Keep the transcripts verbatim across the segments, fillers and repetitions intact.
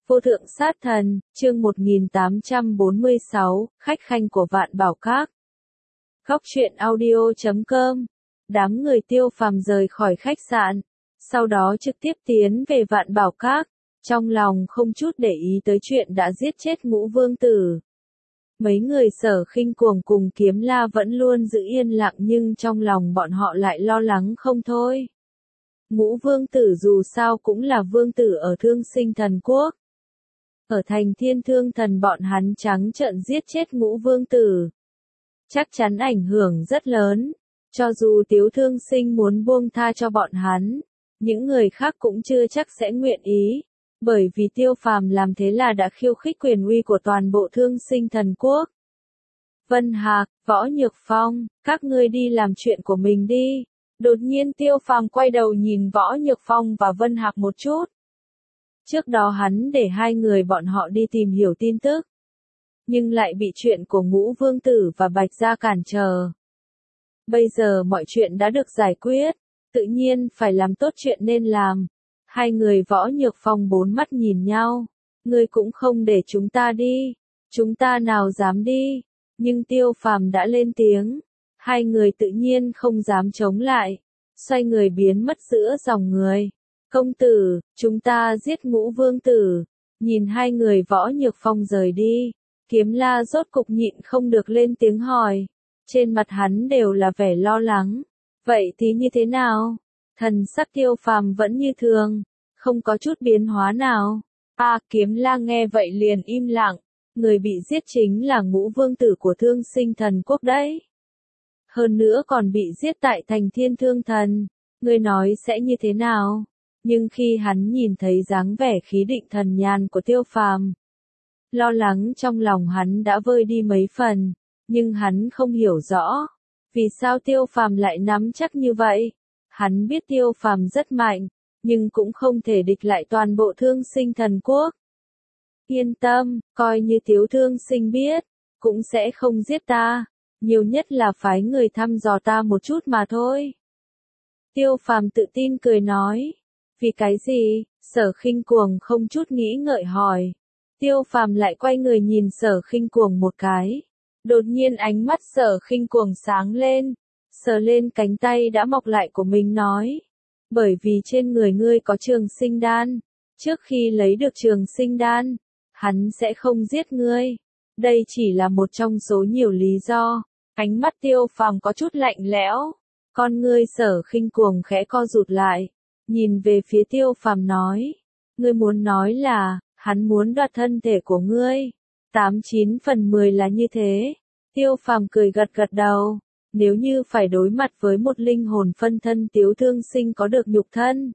Vô thượng sát thần, chương một nghìn tám trăm bốn mươi sáu, khách khanh của Vạn Bảo Các. Góc truyện audio chấm com. Đám người Tiêu Phàm rời khỏi khách sạn, sau đó trực tiếp tiến về Vạn Bảo Các, trong lòng không chút để ý tới chuyện đã giết chết Ngũ Vương Tử. Mấy người Sở Khinh Cuồng cùng Kiếm La vẫn luôn giữ yên lặng nhưng trong lòng bọn họ lại lo lắng không thôi. Ngũ Vương Tử dù sao cũng là vương tử ở Thương Sinh Thần Quốc. Ở thành Thiên Thương Thần bọn hắn trắng trợn giết chết Ngũ Vương Tử. Chắc chắn ảnh hưởng rất lớn, cho dù Tiếu Thương Sinh muốn buông tha cho bọn hắn, những người khác cũng chưa chắc sẽ nguyện ý, bởi vì Tiêu Phàm làm thế là đã khiêu khích quyền uy của toàn bộ Thương Sinh Thần Quốc. Vân Hạc, Võ Nhược Phong, các ngươi đi làm chuyện của mình đi. Đột nhiên Tiêu Phàm quay đầu nhìn Võ Nhược Phong và Vân Hạc một chút. Trước đó hắn để hai người bọn họ đi tìm hiểu tin tức, nhưng lại bị chuyện của Ngũ Vương Tử và Bạch Gia cản trở. Bây giờ mọi chuyện đã được giải quyết, tự nhiên phải làm tốt chuyện nên làm. Hai người Võ Nhược Phong bốn mắt nhìn nhau. Ngươi cũng không để chúng ta đi, chúng ta nào dám đi, nhưng Tiêu Phàm đã lên tiếng. Hai người tự nhiên không dám chống lại, xoay người biến mất giữa dòng người. Công tử, chúng ta giết Ngũ Vương Tử. Nhìn hai người Võ Nhược Phong rời đi, Kiếm La rốt cục nhịn không được lên tiếng hỏi. Trên mặt hắn đều là vẻ lo lắng. Vậy thì như thế nào? Thần sắc Tiêu Phàm vẫn như thường, không có chút biến hóa nào. À, Kiếm La nghe vậy liền im lặng. Người bị giết chính là Ngũ Vương Tử của Thương Sinh Thần Quốc đấy. Hơn nữa còn bị giết tại thành Thiên Thương Thần. Ngươi nói sẽ như thế nào? Nhưng khi hắn nhìn thấy dáng vẻ khí định thần nhàn của Tiêu Phàm, lo lắng trong lòng hắn đã vơi đi mấy phần, nhưng hắn không hiểu rõ vì sao Tiêu Phàm lại nắm chắc như vậy. Hắn biết Tiêu Phàm rất mạnh, nhưng cũng không thể địch lại toàn bộ Thương Sinh Thần Quốc. Yên tâm, coi như Tiếu Thương Sinh biết, cũng sẽ không giết ta, nhiều nhất là phái người thăm dò ta một chút mà thôi. Tiêu Phàm tự tin cười nói. Vì cái gì? Sở Khinh Cuồng không chút nghĩ ngợi hỏi. Tiêu Phàm lại quay người nhìn Sở Khinh Cuồng một cái. Đột nhiên ánh mắt Sở Khinh Cuồng sáng lên, sờ lên cánh tay đã mọc lại của mình nói. Bởi vì trên người ngươi có Trường Sinh Đan, trước khi lấy được Trường Sinh Đan, hắn sẽ không giết ngươi. Đây chỉ là một trong số nhiều lý do. Ánh mắt Tiêu Phàm có chút lạnh lẽo, con ngươi Sở Khinh Cuồng khẽ co rụt lại, nhìn về phía Tiêu Phàm nói, ngươi muốn nói là, hắn muốn đoạt thân thể của ngươi. Tám chín phần mười là như thế. Tiêu Phàm cười gật gật đầu, nếu như phải đối mặt với một linh hồn phân thân Tiếu Thương Sinh có được nhục thân.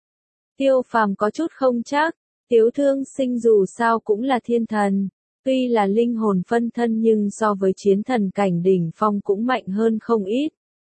Tiêu Phàm có chút không chắc, Tiếu Thương Sinh dù sao cũng là thiên thần. Tuy là linh hồn phân thân nhưng so với chiến thần cảnh đỉnh phong cũng mạnh hơn không ít.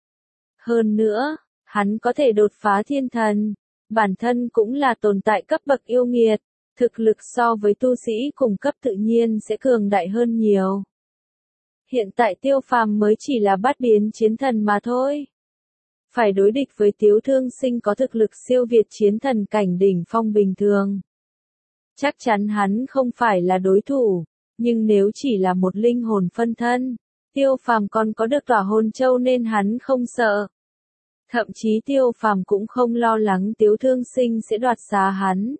Hơn nữa, hắn có thể đột phá thiên thần, bản thân cũng là tồn tại cấp bậc yêu nghiệt, thực lực so với tu sĩ cùng cấp tự nhiên sẽ cường đại hơn nhiều. Hiện tại Tiêu Phàm mới chỉ là bát biến chiến thần mà thôi. Phải đối địch với Tiếu Thương Sinh có thực lực siêu việt chiến thần cảnh đỉnh phong bình thường. Chắc chắn hắn không phải là đối thủ. Nhưng nếu chỉ là một linh hồn phân thân, Tiêu Phàm còn có được Tỏa Hồn Châu nên hắn không sợ. Thậm chí Tiêu Phàm cũng không lo lắng Tiếu Thương Sinh sẽ đoạt xá hắn.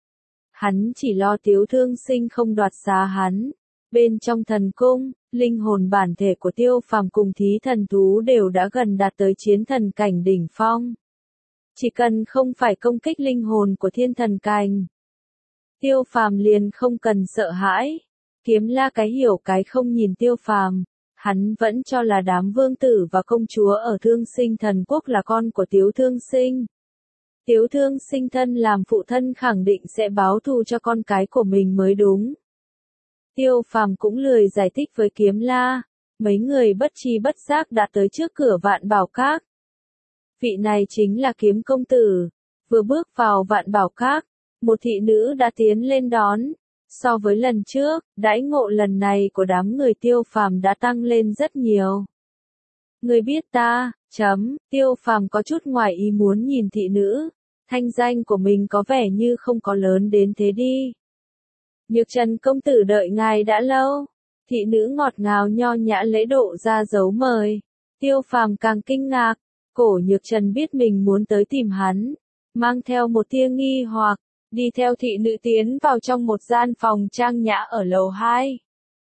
Hắn chỉ lo Tiếu Thương Sinh không đoạt xá hắn. Bên trong thần cung, linh hồn bản thể của Tiêu Phàm cùng thí thần thú đều đã gần đạt tới chiến thần cảnh đỉnh phong. Chỉ cần không phải công kích linh hồn của thiên thần cảnh, Tiêu Phàm liền không cần sợ hãi. Kiếm La cái hiểu cái không nhìn Tiêu Phàm, hắn vẫn cho là đám vương tử và công chúa ở Thương Sinh Thần Quốc là con của Tiếu Thương Sinh. Tiếu Thương Sinh thân làm phụ thân khẳng định sẽ báo thù cho con cái của mình mới đúng. Tiêu Phàm cũng lười giải thích với Kiếm La, mấy người bất tri bất giác đã tới trước cửa Vạn Bảo Các. Vị này chính là Kiếm công tử. Vừa bước vào Vạn Bảo Các, một thị nữ đã tiến lên đón. So với lần trước, đãi ngộ lần này của đám người Tiêu Phàm đã tăng lên rất nhiều. Người biết ta, chấm, Tiêu Phàm có chút ngoài ý muốn nhìn thị nữ, thanh danh của mình có vẻ như không có lớn đến thế đi. Nhược Trần công tử đợi ngài đã lâu. Thị nữ ngọt ngào nho nhã lễ độ ra dấu mời. Tiêu Phàm càng kinh ngạc, Cổ Nhược Trần biết mình muốn tới tìm hắn, mang theo một tia nghi hoặc, đi theo thị nữ tiến vào trong một gian phòng trang nhã ở lầu hai.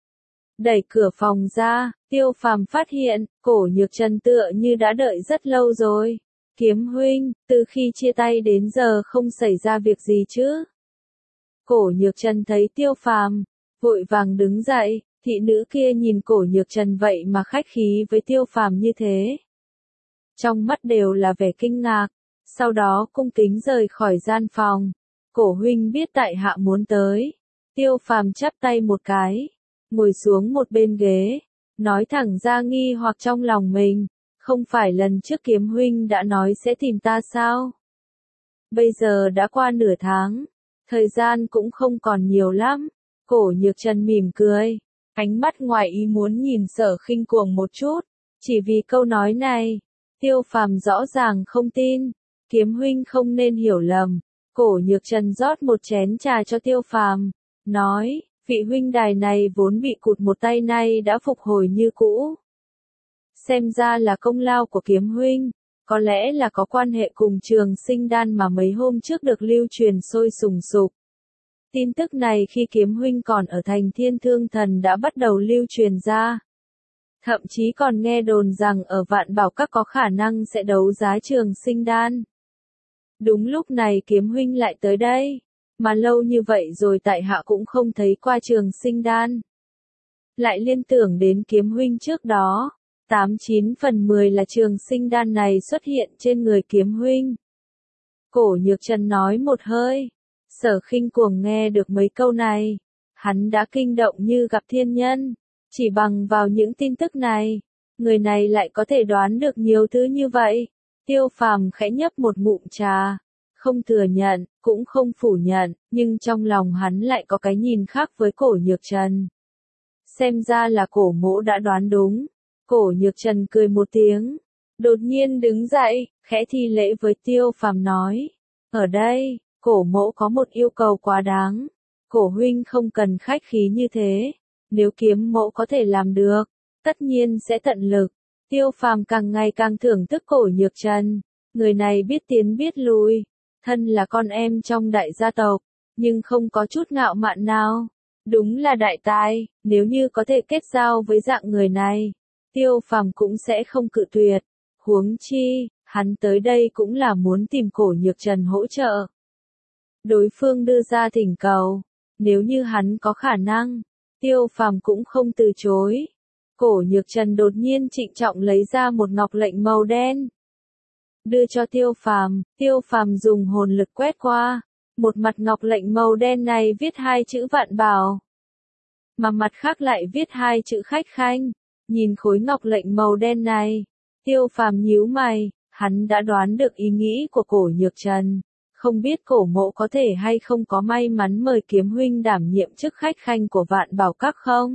Đẩy cửa phòng ra, Tiêu Phàm phát hiện, Cổ Nhược Trần tựa như đã đợi rất lâu rồi. Kiếm huynh, từ khi chia tay đến giờ không xảy ra việc gì chứ? Cổ Nhược Trần thấy Tiêu Phàm, vội vàng đứng dậy, thị nữ kia nhìn Cổ Nhược Trần vậy mà khách khí với Tiêu Phàm như thế. Trong mắt đều là vẻ kinh ngạc, sau đó cung kính rời khỏi gian phòng. Cổ huynh biết tại hạ muốn tới. Tiêu Phàm chắp tay một cái, ngồi xuống một bên ghế, nói thẳng ra nghi hoặc trong lòng mình, không phải lần trước Kiếm huynh đã nói sẽ tìm ta sao? Bây giờ đã qua nửa tháng, thời gian cũng không còn nhiều lắm. Cổ Nhược Trần mỉm cười, ánh mắt ngoài ý muốn nhìn Sở Khinh Cuồng một chút, chỉ vì câu nói này, Tiêu Phàm rõ ràng không tin. Kiếm huynh không nên hiểu lầm. Cổ Nhược Trần rót một chén trà cho Tiêu Phàm, nói, vị huynh đài này vốn bị cụt một tay nay đã phục hồi như cũ. Xem ra là công lao của Kiếm huynh, có lẽ là có quan hệ cùng Trường Sinh Đan mà mấy hôm trước được lưu truyền sôi sùng sục. Tin tức này khi Kiếm huynh còn ở thành Thiên Thương Thần đã bắt đầu lưu truyền ra. Thậm chí còn nghe đồn rằng ở Vạn Bảo Các có khả năng sẽ đấu giá Trường Sinh Đan. Đúng lúc này Kiếm huynh lại tới đây, mà lâu như vậy rồi tại hạ cũng không thấy qua Trường Sinh Đan. Lại liên tưởng đến Kiếm huynh trước đó, tám chín phần mười là Trường Sinh Đan này xuất hiện trên người Kiếm huynh. Cổ Nhược Trần nói một hơi, Sở Khinh Cuồng nghe được mấy câu này, hắn đã kinh động như gặp thiên nhân, chỉ bằng vào những tin tức này, người này lại có thể đoán được nhiều thứ như vậy. Tiêu Phàm khẽ nhấp một ngụm trà, không thừa nhận, cũng không phủ nhận, nhưng trong lòng hắn lại có cái nhìn khác với Cổ Nhược Trần. Xem ra là Cổ mỗ đã đoán đúng. Cổ Nhược Trần cười một tiếng, đột nhiên đứng dậy, khẽ thi lễ với Tiêu Phàm nói, ở đây, Cổ mỗ có một yêu cầu quá đáng, Cổ huynh không cần khách khí như thế, nếu Kiếm mỗ có thể làm được, tất nhiên sẽ tận lực. Tiêu Phàm càng ngày càng thưởng thức Cổ Nhược Trần, người này biết tiến biết lùi, thân là con em trong đại gia tộc, nhưng không có chút ngạo mạn nào. Đúng là đại tài, nếu như có thể kết giao với dạng người này, Tiêu Phàm cũng sẽ không cự tuyệt. Huống chi, hắn tới đây cũng là muốn tìm Cổ Nhược Trần hỗ trợ. Đối phương đưa ra thỉnh cầu, nếu như hắn có khả năng, Tiêu Phàm cũng không từ chối. Cổ Nhược Trần đột nhiên trịnh trọng lấy ra một ngọc lệnh màu đen, đưa cho Tiêu Phàm. Tiêu Phàm dùng hồn lực quét qua, một mặt ngọc lệnh màu đen này viết hai chữ Vạn Bảo, mà mặt khác lại viết hai chữ Khách Khanh. Nhìn khối ngọc lệnh màu đen này, Tiêu Phàm nhíu mày, hắn đã đoán được ý nghĩ của Cổ Nhược Trần, không biết Cổ mộ có thể hay không có may mắn mời Kiếm huynh đảm nhiệm chức Khách Khanh của Vạn Bảo Các không?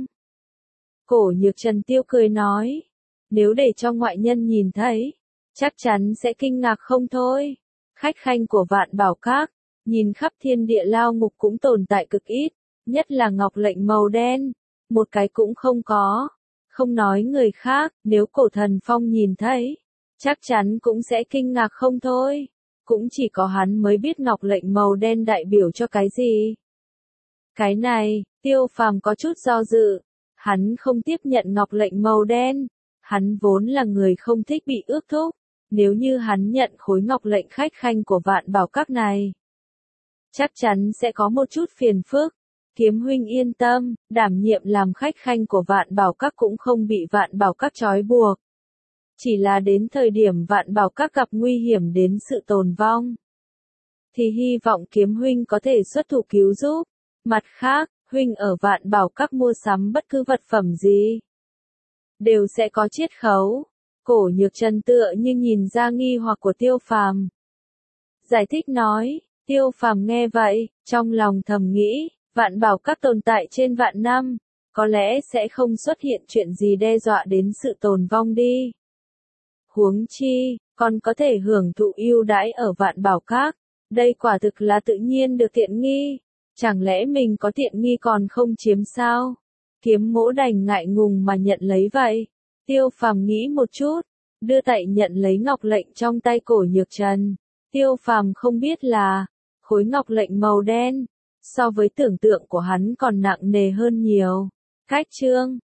Cổ Nhược Trần tiêu cười nói, nếu để cho ngoại nhân nhìn thấy, chắc chắn sẽ kinh ngạc không thôi. Khách khanh của Vạn Bảo Các, nhìn khắp thiên địa lao ngục cũng tồn tại cực ít, nhất là ngọc lệnh màu đen, một cái cũng không có. Không nói người khác, nếu Cổ Thần Phong nhìn thấy, chắc chắn cũng sẽ kinh ngạc không thôi. Cũng chỉ có hắn mới biết ngọc lệnh màu đen đại biểu cho cái gì. Cái này, Tiêu Phàm có chút do dự. Hắn không tiếp nhận ngọc lệnh màu đen. Hắn vốn là người không thích bị ước thúc. Nếu như hắn nhận khối ngọc lệnh khách khanh của Vạn Bảo Các này, chắc chắn sẽ có một chút phiền phức. Kiếm huynh yên tâm, đảm nhiệm làm khách khanh của Vạn Bảo Các cũng không bị Vạn Bảo Các trói buộc. Chỉ là đến thời điểm Vạn Bảo Các gặp nguy hiểm đến sự tồn vong, thì hy vọng Kiếm huynh có thể xuất thủ cứu giúp. Mặt khác, huynh ở Vạn Bảo Các mua sắm bất cứ vật phẩm gì, đều sẽ có chiết khấu. Cổ Nhược Trần tựa như nhìn ra nghi hoặc của Tiêu Phàm, giải thích nói. Tiêu Phàm nghe vậy, trong lòng thầm nghĩ, Vạn Bảo Các tồn tại trên vạn năm, có lẽ sẽ không xuất hiện chuyện gì đe dọa đến sự tồn vong đi. Huống chi, còn có thể hưởng thụ ưu đãi ở Vạn Bảo Các, đây quả thực là tự nhiên được tiện nghi. Chẳng lẽ mình có tiện nghi còn không chiếm sao? Kiếm Mỗ đành ngại ngùng mà nhận lấy vậy. Tiêu Phàm nghĩ một chút, đưa tay nhận lấy ngọc lệnh trong tay Cổ Nhược Trần. Tiêu Phàm không biết là, khối ngọc lệnh màu đen, so với tưởng tượng của hắn còn nặng nề hơn nhiều. Khách trương,